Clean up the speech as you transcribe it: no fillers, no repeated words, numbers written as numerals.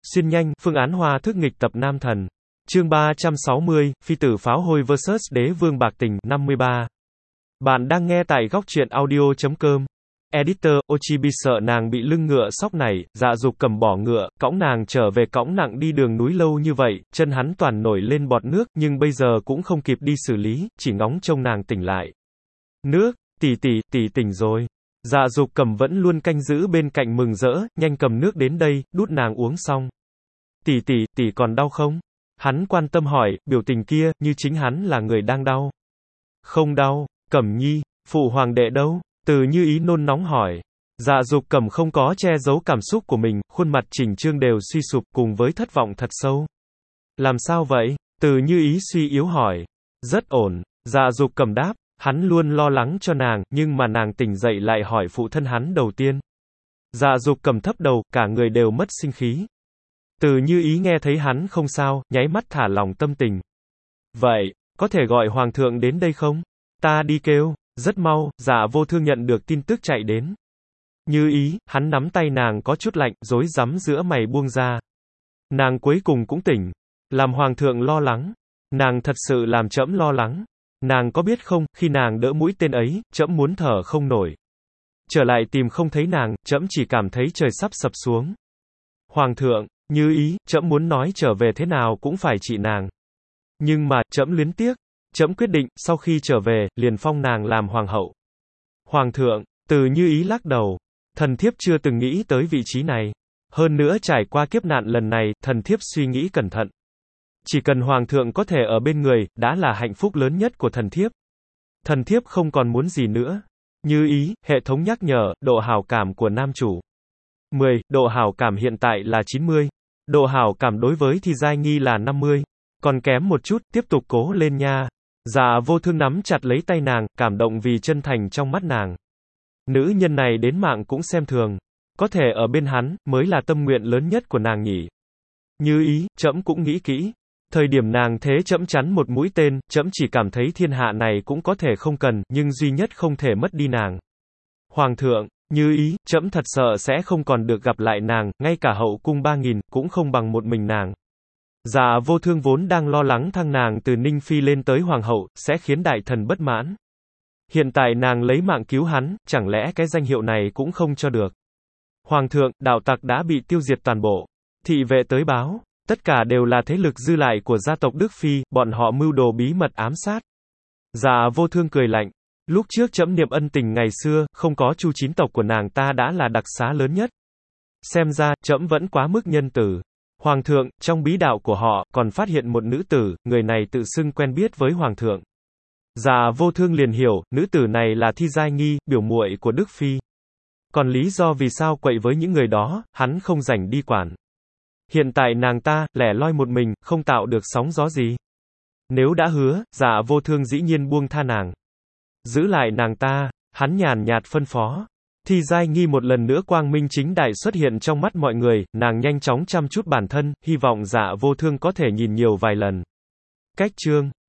Xuyên nhanh, phương án hòa thức nghịch tập Nam Thần. Chương 360, Phi tử pháo hôi vs Đế vương bạc tình, 53. Bạn đang nghe tại góc truyện audio.com. Editor, Ochibi sợ nàng bị lưng ngựa sóc này, Dạ Dục cầm bỏ ngựa, cõng nàng trở về cõng nặng đi đường núi lâu như vậy, chân hắn toàn nổi lên bọt nước, nhưng bây giờ cũng không kịp đi xử lý, chỉ ngóng trông nàng tỉnh lại. Nước, tỷ tỉnh rồi. Dạ Dục cầm vẫn luôn canh giữ bên cạnh mừng rỡ, nhanh cầm nước đến đây, đút nàng uống xong. Tỷ còn đau không? Hắn quan tâm hỏi, biểu tình kia, như chính hắn là người đang đau. Không đau, Cẩm Nhi, phụ hoàng đệ đâu? Từ Như Ý nôn nóng hỏi. Dạ Dục cầm không có che giấu cảm xúc của mình, khuôn mặt chỉnh trương đều suy sụp cùng với thất vọng thật sâu. Làm sao vậy? Từ Như Ý suy yếu hỏi. Rất ổn, Dạ Dục cầm đáp, hắn luôn lo lắng cho nàng, nhưng mà nàng tỉnh dậy lại hỏi phụ thân hắn đầu tiên. Dạ Dục cầm thấp đầu, cả người đều mất sinh khí. Từ Như Ý nghe thấy hắn không sao, nháy mắt thả lòng tâm tình. Vậy, có thể gọi hoàng thượng đến đây không? Ta đi kêu. Rất mau, Dạ Vô Thương nhận được tin tức chạy đến. Như Ý, hắn nắm tay nàng có chút lạnh, rối rắm giữa mày buông ra. Nàng cuối cùng cũng tỉnh. Làm hoàng thượng lo lắng. Nàng thật sự làm trẫm lo lắng. Nàng có biết không, khi nàng đỡ mũi tên ấy, trẫm muốn thở không nổi. Trở lại tìm không thấy nàng, trẫm chỉ cảm thấy trời sắp sập xuống. Hoàng thượng, Như Ý, trẫm muốn nói trở về thế nào cũng phải trị nàng. Nhưng mà, trẫm luyến tiếc. Trẫm quyết định, sau khi trở về, liền phong nàng làm hoàng hậu. Hoàng thượng, Từ Như Ý lắc đầu. Thần thiếp chưa từng nghĩ tới vị trí này. Hơn nữa trải qua kiếp nạn lần này, thần thiếp suy nghĩ cẩn thận. Chỉ cần hoàng thượng có thể ở bên người, đã là hạnh phúc lớn nhất của thần thiếp. Thần thiếp không còn muốn gì nữa. Như Ý, hệ thống nhắc nhở, độ hảo cảm của nam chủ. 10, độ hảo cảm hiện tại là 90. Độ hảo cảm đối với Thi Giai Nghi là 50. Còn kém một chút, tiếp tục cố lên nha. Dạ Vô Thương nắm chặt lấy tay nàng, cảm động vì chân thành trong mắt nàng. Nữ nhân này đến mạng cũng xem thường. Có thể ở bên hắn, mới là tâm nguyện lớn nhất của nàng nhỉ. Như Ý, trẫm cũng nghĩ kỹ. Thời điểm nàng thế trẫm chắn một mũi tên, trẫm chỉ cảm thấy thiên hạ này cũng có thể không cần, nhưng duy nhất không thể mất đi nàng. Hoàng thượng, Như Ý, trẫm thật sợ sẽ không còn được gặp lại nàng, ngay cả hậu cung 3000, cũng không bằng một mình nàng. Dạ Vô Thương vốn đang lo lắng thăng nàng từ Ninh Phi lên tới hoàng hậu, sẽ khiến đại thần bất mãn. Hiện tại nàng lấy mạng cứu hắn, chẳng lẽ cái danh hiệu này cũng không cho được. Hoàng thượng, đạo tặc đã bị tiêu diệt toàn bộ. Thị vệ tới báo, tất cả đều là thế lực dư lại của gia tộc Đức Phi, bọn họ mưu đồ bí mật ám sát. Dạ Vô Thương cười lạnh. Lúc trước trẫm niệm ân tình ngày xưa, không có Chu chín tộc của nàng ta đã là đặc xá lớn nhất. Xem ra, trẫm vẫn quá mức nhân từ. Hoàng thượng, trong bí đạo của họ, còn phát hiện một nữ tử, người này tự xưng quen biết với hoàng thượng. Dạ Vô Thương liền hiểu, nữ tử này là Thi Giai Nghi, biểu muội của Đức Phi. Còn lý do vì sao quậy với những người đó, hắn không rảnh đi quản. Hiện tại nàng ta, lẻ loi một mình, không tạo được sóng gió gì. Nếu đã hứa, Dạ Vô Thương dĩ nhiên buông tha nàng. Giữ lại nàng ta, hắn nhàn nhạt phân phó. Thi Giai Nghi một lần nữa quang minh chính đại xuất hiện trong mắt mọi người, nàng nhanh chóng chăm chút bản thân, hy vọng Dạ Vô Thương có thể nhìn nhiều vài lần. Cách chương